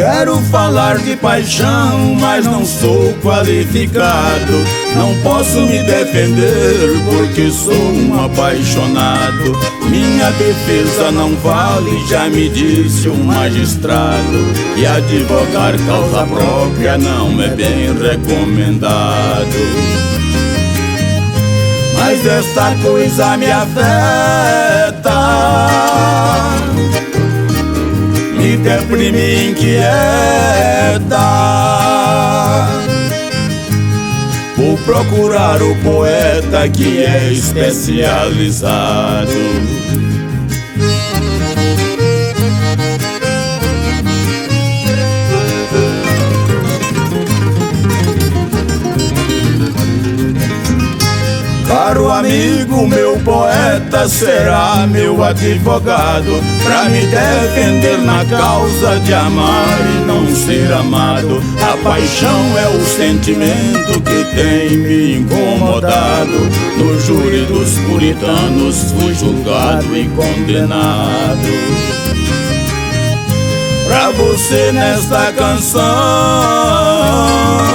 Quero falar de paixão, mas não sou qualificado. Não posso me defender porque sou um apaixonado. Minha defesa não vale, já me disse o magistrado. E advogar causa própria não é bem recomendado. Mas esta coisa me afeta, me deprime e inquieta. Vou procurar o poeta que é especializado. Caro amigo, meu poeta será meu advogado, pra me defender na causa de amar e não ser amado. A paixão é o sentimento que tem me incomodado. No júri dos puritanos fui julgado e condenado. Pra você nesta canção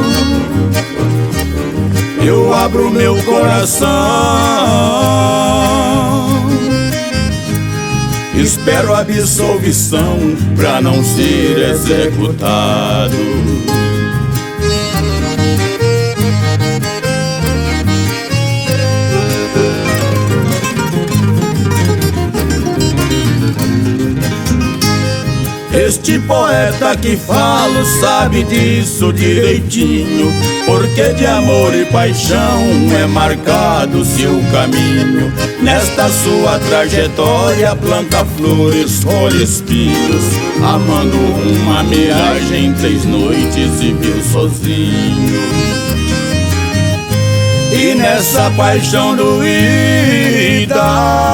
eu abro meu coração. Espero absolvição pra não ser executado. Este poeta que falo sabe disso direitinho, porque de amor e paixão é marcado seu caminho. Nesta sua trajetória planta flores, colhe espinhos, amando uma miragem 3 noites e viu sozinho. E nessa paixão doída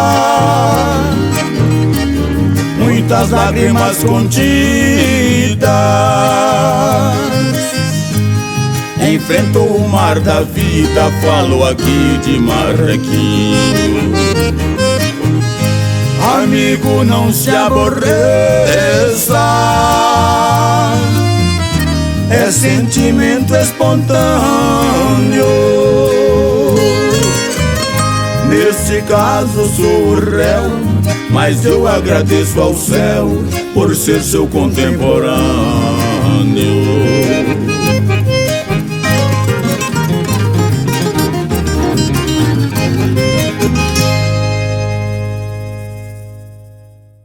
muitas lágrimas contidas, enfrentou o mar da vida, falou aqui de marrequinho. Amigo, não se aborreça, é sentimento espontâneo. Nesse caso sou o réu, mas eu agradeço ao céu por ser seu contemporâneo.